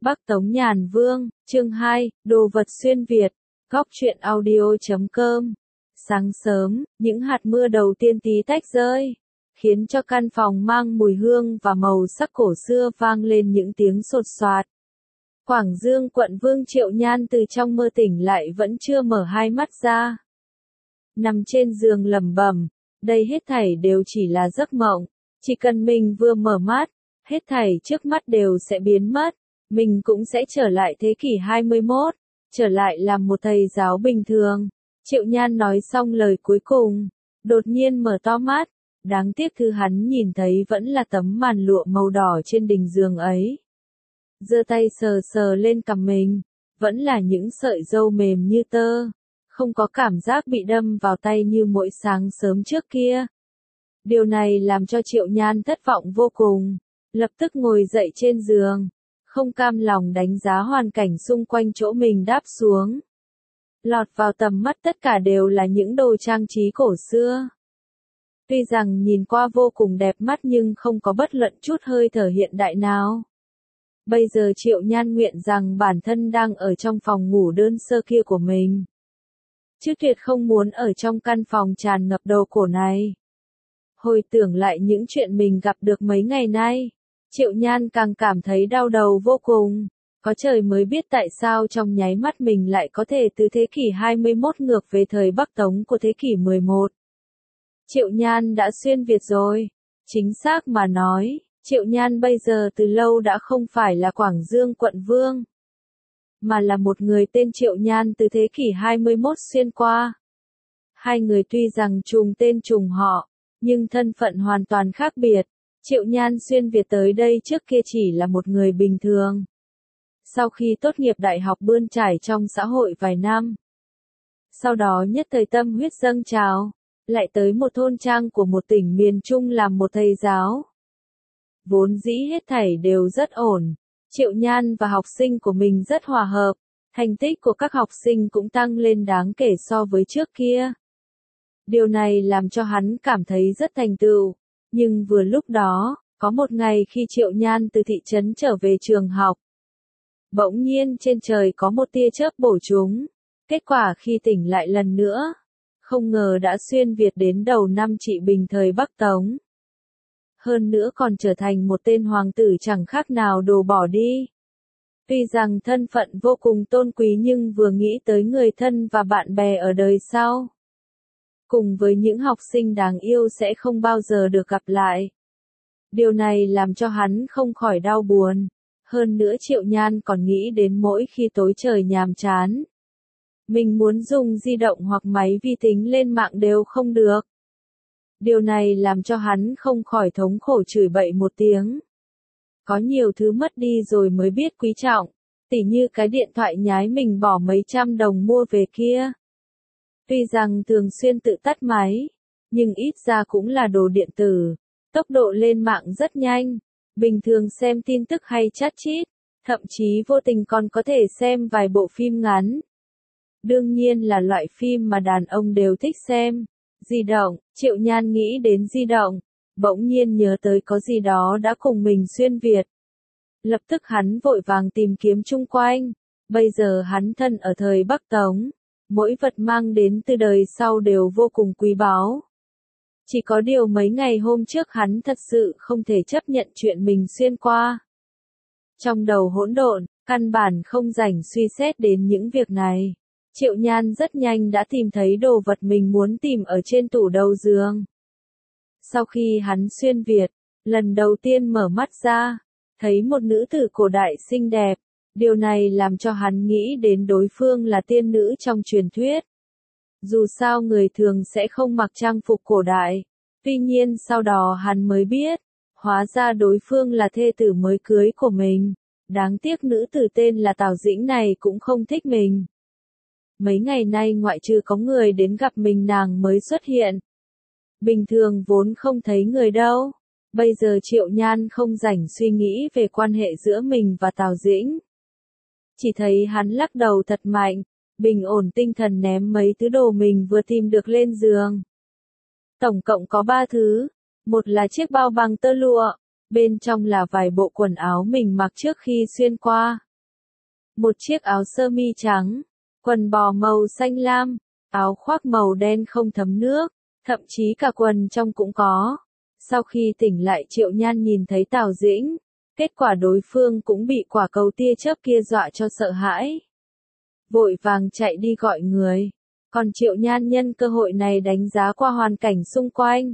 Bắc Tống Nhàn Vương, chương 2, Đồ vật xuyên Việt, góc truyện audio.com. Sáng sớm, những hạt mưa đầu tiên tí tách rơi, khiến cho căn phòng mang mùi hương và màu sắc cổ xưa vang lên những tiếng sột soạt. Quảng Dương quận Vương Triệu Nhan từ trong mơ tỉnh lại vẫn chưa mở hai mắt ra. Nằm trên giường lẩm bẩm, đây hết thảy đều chỉ là giấc mộng, chỉ cần mình vừa mở mắt, hết thảy trước mắt đều sẽ biến mất, mình cũng sẽ trở lại thế kỷ 21, trở lại làm một thầy giáo bình thường. Triệu Nhan nói xong lời cuối cùng, đột nhiên mở to mắt, đáng tiếc thứ hắn nhìn thấy vẫn là tấm màn lụa màu đỏ trên đỉnh giường ấy. Giơ tay sờ sờ lên cằm mình, vẫn là những sợi râu mềm như tơ, không có cảm giác bị đâm vào tay như mỗi sáng sớm trước kia. Điều này làm cho Triệu Nhan thất vọng vô cùng, lập tức ngồi dậy trên giường, không cam lòng đánh giá hoàn cảnh xung quanh chỗ mình đáp xuống. Lọt vào tầm mắt tất cả đều là những đồ trang trí cổ xưa. Tuy rằng nhìn qua vô cùng đẹp mắt nhưng không có bất luận chút hơi thở hiện đại nào. Bây giờ Triệu Nhan nguyện rằng bản thân đang ở trong phòng ngủ đơn sơ kia của mình, chứ tuyệt không muốn ở trong căn phòng tràn ngập đồ cổ này. Hồi tưởng lại những chuyện mình gặp được mấy ngày nay, Triệu Nhan càng cảm thấy đau đầu vô cùng. Có trời mới biết tại sao trong nháy mắt mình lại có thể từ thế kỷ 21 ngược về thời Bắc Tống của thế kỷ 11. Triệu Nhan đã xuyên Việt rồi. Chính xác mà nói, Triệu Nhan bây giờ từ lâu đã không phải là Quảng Dương quận Vương, mà là một người tên Triệu Nhan từ thế kỷ 21 xuyên qua. Hai người tuy rằng trùng tên trùng họ, nhưng thân phận hoàn toàn khác biệt. Triệu Nhan xuyên Việt tới đây trước kia chỉ là một người bình thường. Sau khi tốt nghiệp đại học bươn trải trong xã hội vài năm, sau đó nhất thời tâm huyết dâng trào, lại tới một thôn trang của một tỉnh miền Trung làm một thầy giáo. Vốn dĩ hết thảy đều rất ổn, Triệu Nhan và học sinh của mình rất hòa hợp, thành tích của các học sinh cũng tăng lên đáng kể so với trước kia. Điều này làm cho hắn cảm thấy rất thành tựu, nhưng vừa lúc đó, có một ngày khi Triệu Nhan từ thị trấn trở về trường học, bỗng nhiên trên trời có một tia chớp bổ trúng, kết quả khi tỉnh lại lần nữa, không ngờ đã xuyên Việt đến đầu năm Trị Bình thời Bắc Tống. Hơn nữa còn trở thành một tên hoàng tử chẳng khác nào đồ bỏ đi. Tuy rằng thân phận vô cùng tôn quý nhưng vừa nghĩ tới người thân và bạn bè ở đời sau, cùng với những học sinh đáng yêu sẽ không bao giờ được gặp lại. Điều này làm cho hắn không khỏi đau buồn. Hơn nữa Triệu Nhan còn nghĩ đến mỗi khi tối trời nhàm chán, mình muốn dùng di động hoặc máy vi tính lên mạng đều không được. Điều này làm cho hắn không khỏi thống khổ chửi bậy một tiếng. Có nhiều thứ mất đi rồi mới biết quý trọng, tỉ như cái điện thoại nhái mình bỏ mấy trăm đồng mua về kia. Tuy rằng thường xuyên tự tắt máy, nhưng ít ra cũng là đồ điện tử, tốc độ lên mạng rất nhanh, bình thường xem tin tức hay chat chít, thậm chí vô tình còn có thể xem vài bộ phim ngắn. Đương nhiên là loại phim mà đàn ông đều thích xem. Di động, Triệu Nhan nghĩ đến di động, bỗng nhiên nhớ tới có gì đó đã cùng mình xuyên Việt. Lập tức hắn vội vàng tìm kiếm chung quanh, bây giờ hắn thân ở thời Bắc Tống, mỗi vật mang đến từ đời sau đều vô cùng quý báu. Chỉ có điều mấy ngày hôm trước hắn thật sự không thể chấp nhận chuyện mình xuyên qua. Trong đầu hỗn độn, căn bản không rảnh suy xét đến những việc này. Triệu Nhan rất nhanh đã tìm thấy đồ vật mình muốn tìm ở trên tủ đầu giường. Sau khi hắn xuyên Việt, lần đầu tiên mở mắt ra, thấy một nữ tử cổ đại xinh đẹp. Điều này làm cho hắn nghĩ đến đối phương là tiên nữ trong truyền thuyết. Dù sao người thường sẽ không mặc trang phục cổ đại. Tuy nhiên sau đó hắn mới biết, hóa ra đối phương là thê tử mới cưới của mình. Đáng tiếc nữ tử tên là Tào Dĩnh này cũng không thích mình. Mấy ngày nay ngoại trừ có người đến gặp mình nàng mới xuất hiện. Bình thường vốn không thấy người đâu. Bây giờ Triệu Nhan không rảnh suy nghĩ về quan hệ giữa mình và Tào Dĩnh. Chỉ thấy hắn lắc đầu thật mạnh, bình ổn tinh thần ném mấy thứ đồ mình vừa tìm được lên giường. Tổng cộng có 3 thứ. Một là chiếc bao bằng tơ lụa, bên trong là vài bộ quần áo mình mặc trước khi xuyên qua. một chiếc áo sơ mi trắng, quần bò màu xanh lam, áo khoác màu đen không thấm nước, thậm chí cả quần trong cũng có. Sau khi tỉnh lại Triệu Nhan nhìn thấy Tào Dĩnh, kết quả đối phương cũng bị quả cầu tia chớp kia dọa cho sợ hãi. Vội vàng chạy đi gọi người, còn Triệu Nhan nhân cơ hội này đánh giá qua hoàn cảnh xung quanh.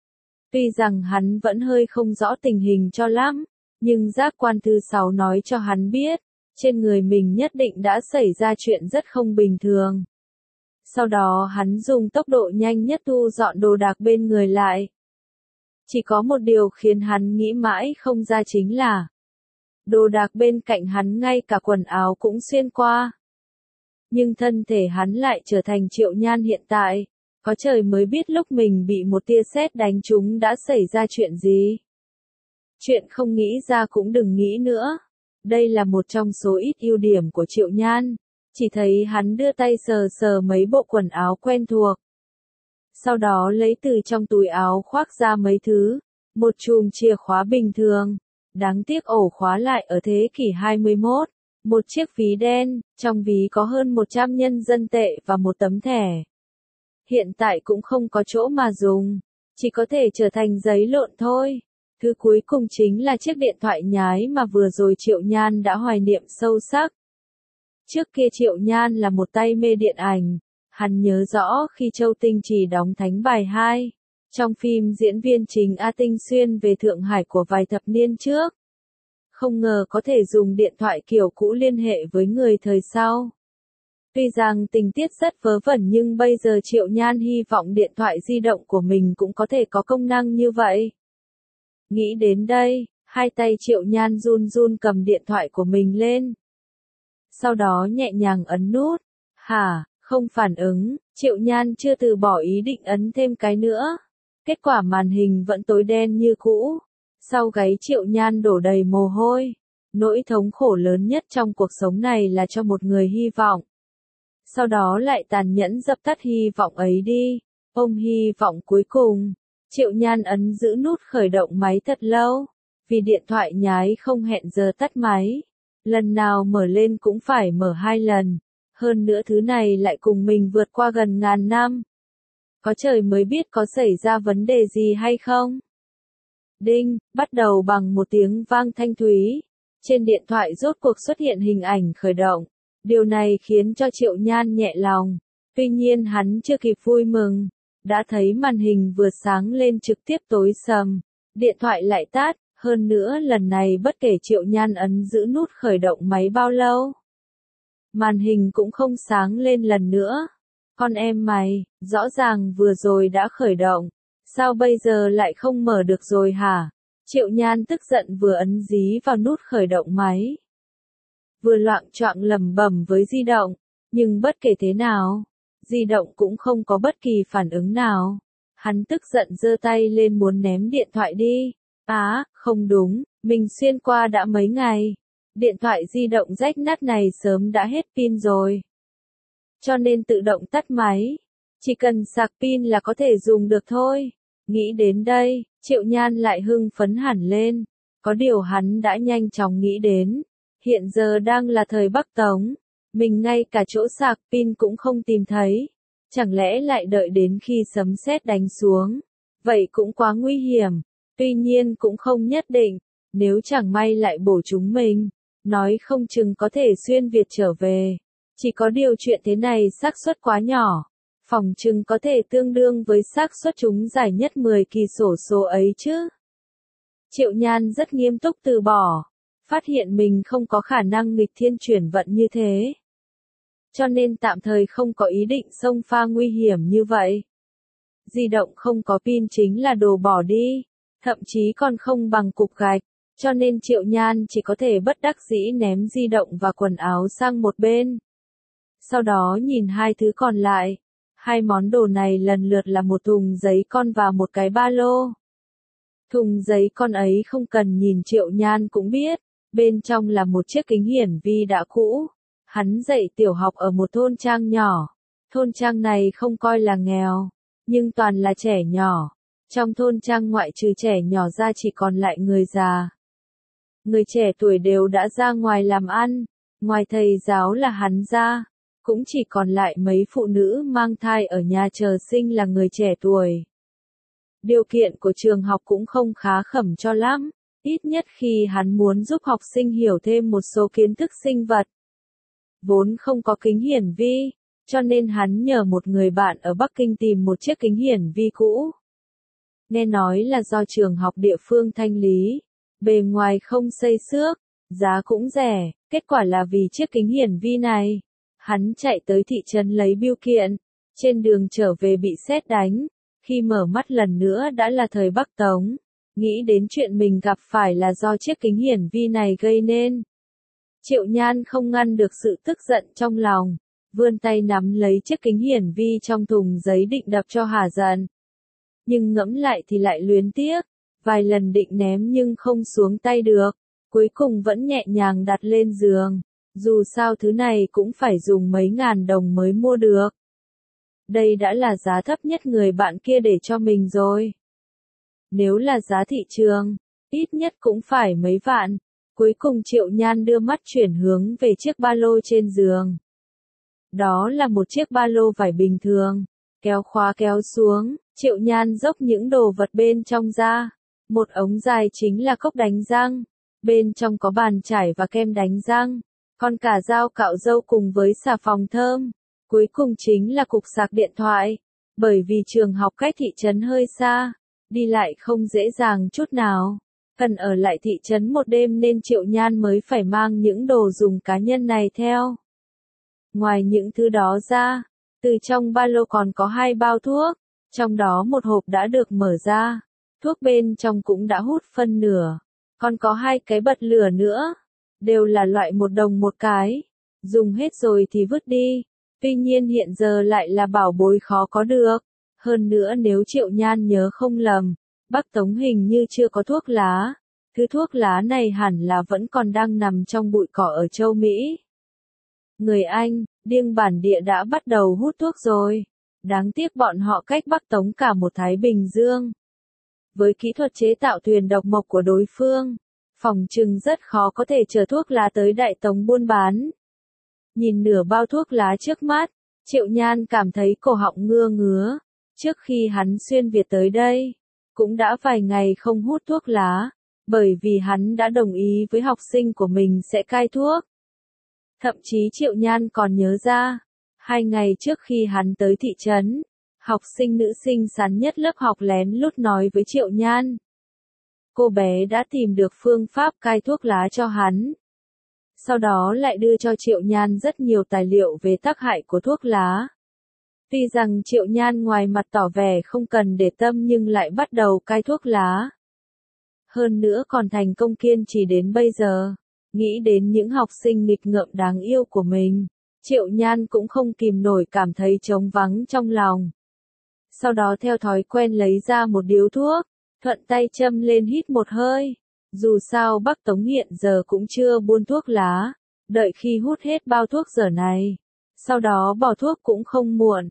Tuy rằng hắn vẫn hơi không rõ tình hình cho lắm, nhưng giác quan thứ 6 nói cho hắn biết, trên người mình nhất định đã xảy ra chuyện rất không bình thường. Sau đó hắn dùng tốc độ nhanh nhất thu dọn đồ đạc bên người lại. Chỉ có một điều khiến hắn nghĩ mãi không ra chính là đồ đạc bên cạnh hắn ngay cả quần áo cũng xuyên qua. Nhưng thân thể hắn lại trở thành Triệu Nhan hiện tại, có trời mới biết lúc mình bị một tia sét đánh trúng đã xảy ra chuyện gì. Chuyện không nghĩ ra cũng đừng nghĩ nữa. Đây là một trong số ít ưu điểm của Triệu Nhan, chỉ thấy hắn đưa tay sờ sờ mấy bộ quần áo quen thuộc. Sau đó lấy từ trong túi áo khoác ra mấy thứ, một chùm chìa khóa bình thường, đáng tiếc ổ khóa lại ở thế kỷ 21, một chiếc ví đen, trong ví có hơn 100 nhân dân tệ và một tấm thẻ. Hiện tại cũng không có chỗ mà dùng, chỉ có thể trở thành giấy lộn thôi. Thứ cuối cùng chính là chiếc điện thoại nhái mà vừa rồi Triệu Nhan đã hoài niệm sâu sắc. Trước kia Triệu Nhan là một tay mê điện ảnh, hắn nhớ rõ khi Châu Tinh Trì đóng Thánh Bài 2, trong phim diễn viên chính A Tinh Xuyên về Thượng Hải của vài thập niên trước. Không ngờ có thể dùng điện thoại kiểu cũ liên hệ với người thời sau. Tuy rằng tình tiết rất vớ vẩn nhưng bây giờ Triệu Nhan hy vọng điện thoại di động của mình cũng có thể có công năng như vậy. Nghĩ đến đây, hai tay Triệu Nhan run run cầm điện thoại của mình lên. Sau đó nhẹ nhàng ấn nút. Hả, không phản ứng, Triệu Nhan chưa từ bỏ ý định ấn thêm cái nữa. Kết quả màn hình vẫn tối đen như cũ. Sau gáy Triệu Nhan đổ đầy mồ hôi. Nỗi thống khổ lớn nhất trong cuộc sống này là cho một người hy vọng. Sau đó lại tàn nhẫn dập tắt hy vọng ấy đi. Ôm hy vọng cuối cùng. Triệu Nhan ấn giữ nút khởi động máy thật lâu, vì điện thoại nhái không hẹn giờ tắt máy. Lần nào mở lên cũng phải mở 2 lần, hơn nữa thứ này lại cùng mình vượt qua gần ngàn năm. Có trời mới biết có xảy ra vấn đề gì hay không. Đinh, bắt đầu bằng một tiếng vang thanh thúy. Trên điện thoại rốt cuộc xuất hiện hình ảnh khởi động. Điều này khiến cho Triệu Nhan nhẹ lòng. Tuy nhiên hắn chưa kịp vui mừng. Đã thấy màn hình vừa sáng lên trực tiếp tối sầm, điện thoại lại tắt, hơn nữa lần này bất kể Triệu Nhan ấn giữ nút khởi động máy bao lâu. Màn hình cũng không sáng lên lần nữa. Con em mày, rõ ràng vừa rồi đã khởi động, sao bây giờ lại không mở được rồi hả? Triệu Nhan tức giận vừa ấn dí vào nút khởi động máy. Vừa loạng choạng lẩm bẩm với di động, nhưng bất kể thế nào. Di động cũng không có bất kỳ phản ứng nào. Hắn tức giận giơ tay lên muốn ném điện thoại đi. Không đúng, mình xuyên qua đã mấy ngày. Điện thoại di động rách nát này sớm đã hết pin rồi. Cho nên tự động tắt máy. Chỉ cần sạc pin là có thể dùng được thôi. Nghĩ đến đây, Triệu Nhan lại hưng phấn hẳn lên. Có điều hắn đã nhanh chóng nghĩ đến. Hiện giờ đang là thời Bắc Tống. Mình ngay cả chỗ sạc pin cũng không tìm thấy. Chẳng lẽ lại đợi đến khi sấm sét đánh xuống. Vậy cũng quá nguy hiểm. Tuy nhiên cũng không nhất định. Nếu chẳng may lại bổ chúng mình. Nói không chừng có thể xuyên Việt trở về. Chỉ có điều chuyện thế này xác suất quá nhỏ. Phòng chừng có thể tương đương với xác suất chúng giải nhất 10 kỳ xổ số ấy chứ. Triệu Nhan rất nghiêm túc từ bỏ. Phát hiện mình không có khả năng nghịch thiên chuyển vận như thế. Cho nên tạm thời không có ý định xông pha nguy hiểm như vậy. Di động không có pin chính là đồ bỏ đi, thậm chí còn không bằng cục gạch, cho nên Triệu Nhan chỉ có thể bất đắc dĩ ném di động và quần áo sang một bên. Sau đó nhìn hai thứ còn lại, hai món đồ này lần lượt là một thùng giấy con và một cái ba lô. Thùng giấy con ấy không cần nhìn Triệu Nhan cũng biết, bên trong là một chiếc kính hiển vi đã cũ. Hắn dạy tiểu học ở một thôn trang nhỏ. Thôn trang này không coi là nghèo, nhưng toàn là trẻ nhỏ. Trong thôn trang ngoại trừ trẻ nhỏ ra chỉ còn lại người già. Người trẻ tuổi đều đã ra ngoài làm ăn, Ngoài thầy giáo là hắn ra, cũng chỉ còn lại mấy phụ nữ mang thai ở nhà chờ sinh là người trẻ tuổi. Điều kiện của trường học cũng không khá khẩm cho lắm, ít nhất khi hắn muốn giúp học sinh hiểu thêm một số kiến thức sinh vật. Vốn không có kính hiển vi, cho nên hắn nhờ một người bạn ở Bắc Kinh tìm một chiếc kính hiển vi cũ. Nghe nói là do trường học địa phương thanh lý, bề ngoài không xây xước, giá cũng rẻ, kết quả là vì chiếc kính hiển vi này. Hắn chạy tới thị trấn lấy bưu kiện, trên đường trở về bị sét đánh, khi mở mắt lần nữa đã là thời Bắc Tống, nghĩ đến chuyện mình gặp phải là do chiếc kính hiển vi này gây nên. Triệu Nhan không ngăn được sự tức giận trong lòng, vươn tay nắm lấy chiếc kính hiển vi trong thùng giấy định đập cho hả giận. Nhưng ngẫm lại thì lại luyến tiếc, vài lần định ném nhưng không xuống tay được, cuối cùng vẫn nhẹ nhàng đặt lên giường. Dù sao thứ này cũng phải dùng mấy ngàn đồng mới mua được. Đây đã là giá thấp nhất người bạn kia để cho mình rồi. Nếu là giá thị trường, ít nhất cũng phải mấy vạn. Cuối cùng Triệu Nhan đưa mắt chuyển hướng về chiếc ba lô trên giường. Đó là một chiếc ba lô vải bình thường, kéo khóa kéo xuống, Triệu Nhan dốc những đồ vật bên trong ra. Một ống dài chính là cốc đánh răng, bên trong có bàn chải và kem đánh răng. Còn cả dao cạo râu cùng với xà phòng thơm. Cuối cùng chính là cục sạc điện thoại. Bởi vì trường học cách thị trấn hơi xa, đi lại không dễ dàng chút nào. Cần ở lại thị trấn một đêm nên Triệu Nhan mới phải mang những đồ dùng cá nhân này theo. Ngoài những thứ đó ra, từ trong ba lô còn có 2 bao thuốc, trong đó một hộp đã được mở ra. Thuốc bên trong cũng đã hút phân nửa. Còn có 2 cái bật lửa nữa. Đều là loại 1 đồng một cái, dùng hết rồi thì vứt đi, tuy nhiên hiện giờ lại là bảo bối khó có được, hơn nữa nếu Triệu Nhan nhớ không lầm, Bắc Tống hình như chưa có thuốc lá, thứ thuốc lá này hẳn là vẫn còn đang nằm trong bụi cỏ ở châu Mỹ. Người Anh, điên bản địa đã bắt đầu hút thuốc rồi, đáng tiếc bọn họ cách Bắc Tống cả một Thái Bình Dương. Với kỹ thuật chế tạo thuyền độc mộc của đối phương, phòng trừng rất khó có thể chở thuốc lá tới Đại Tống buôn bán. Nhìn nửa bao thuốc lá trước mắt, Triệu Nhan cảm thấy cổ họng ngứa ngứa. Trước khi hắn xuyên Việt tới đây, cũng đã vài ngày không hút thuốc lá, bởi vì hắn đã đồng ý với học sinh của mình sẽ cai thuốc. Thậm chí Triệu Nhan còn nhớ ra, 2 ngày trước khi hắn tới thị trấn, học sinh nữ xinh xắn nhất lớp học lén lút nói với Triệu Nhan. Cô bé đã tìm được phương pháp cai thuốc lá cho hắn. Sau đó lại đưa cho Triệu Nhan rất nhiều tài liệu về tác hại của thuốc lá. Tuy rằng Triệu Nhan ngoài mặt tỏ vẻ không cần để tâm nhưng lại bắt đầu cai thuốc lá. Hơn nữa còn thành công kiên trì đến bây giờ. Nghĩ đến những học sinh nghịch ngợm đáng yêu của mình, Triệu Nhan cũng không kìm nổi cảm thấy trống vắng trong lòng. Sau đó theo thói quen lấy ra một điếu thuốc, thuận tay châm lên hít một hơi. Dù sao Bắc Tống hiện giờ cũng chưa buôn thuốc lá, đợi khi hút hết bao thuốc giờ này. Sau đó bỏ thuốc cũng không muộn.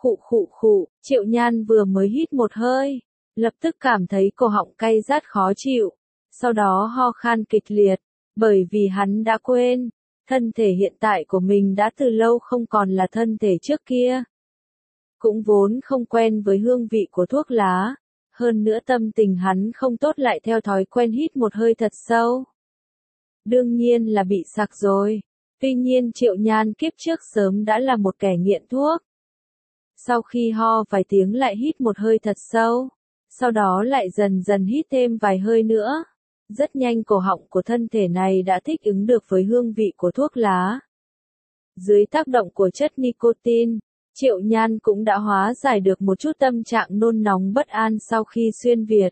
Khụ, Triệu Nhan vừa mới hít một hơi, lập tức cảm thấy cổ họng cay rát khó chịu. Sau đó ho khan kịch liệt, bởi vì hắn đã quên, thân thể hiện tại của mình đã từ lâu không còn là thân thể trước kia. Cũng vốn không quen với hương vị của thuốc lá. Hơn nữa tâm tình hắn không tốt lại theo thói quen hít một hơi thật sâu. Đương nhiên là bị sặc rồi. Tuy nhiên Triệu Nhan kiếp trước sớm đã là một kẻ nghiện thuốc. Sau khi ho vài tiếng lại hít một hơi thật sâu. Sau đó lại dần dần hít thêm vài hơi nữa. Rất nhanh cổ họng của thân thể này đã thích ứng được với hương vị của thuốc lá. Dưới tác động của chất nicotine, Triệu Nhan cũng đã hóa giải được một chút tâm trạng nôn nóng bất an sau khi xuyên Việt.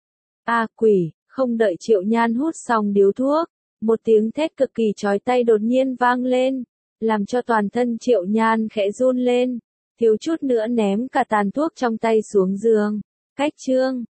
Quỷ, không đợi Triệu Nhan hút xong điếu thuốc, một tiếng thét cực kỳ chói tai đột nhiên vang lên, làm cho toàn thân Triệu Nhan khẽ run lên, thiếu chút nữa ném cả tàn thuốc trong tay xuống giường. Cách chương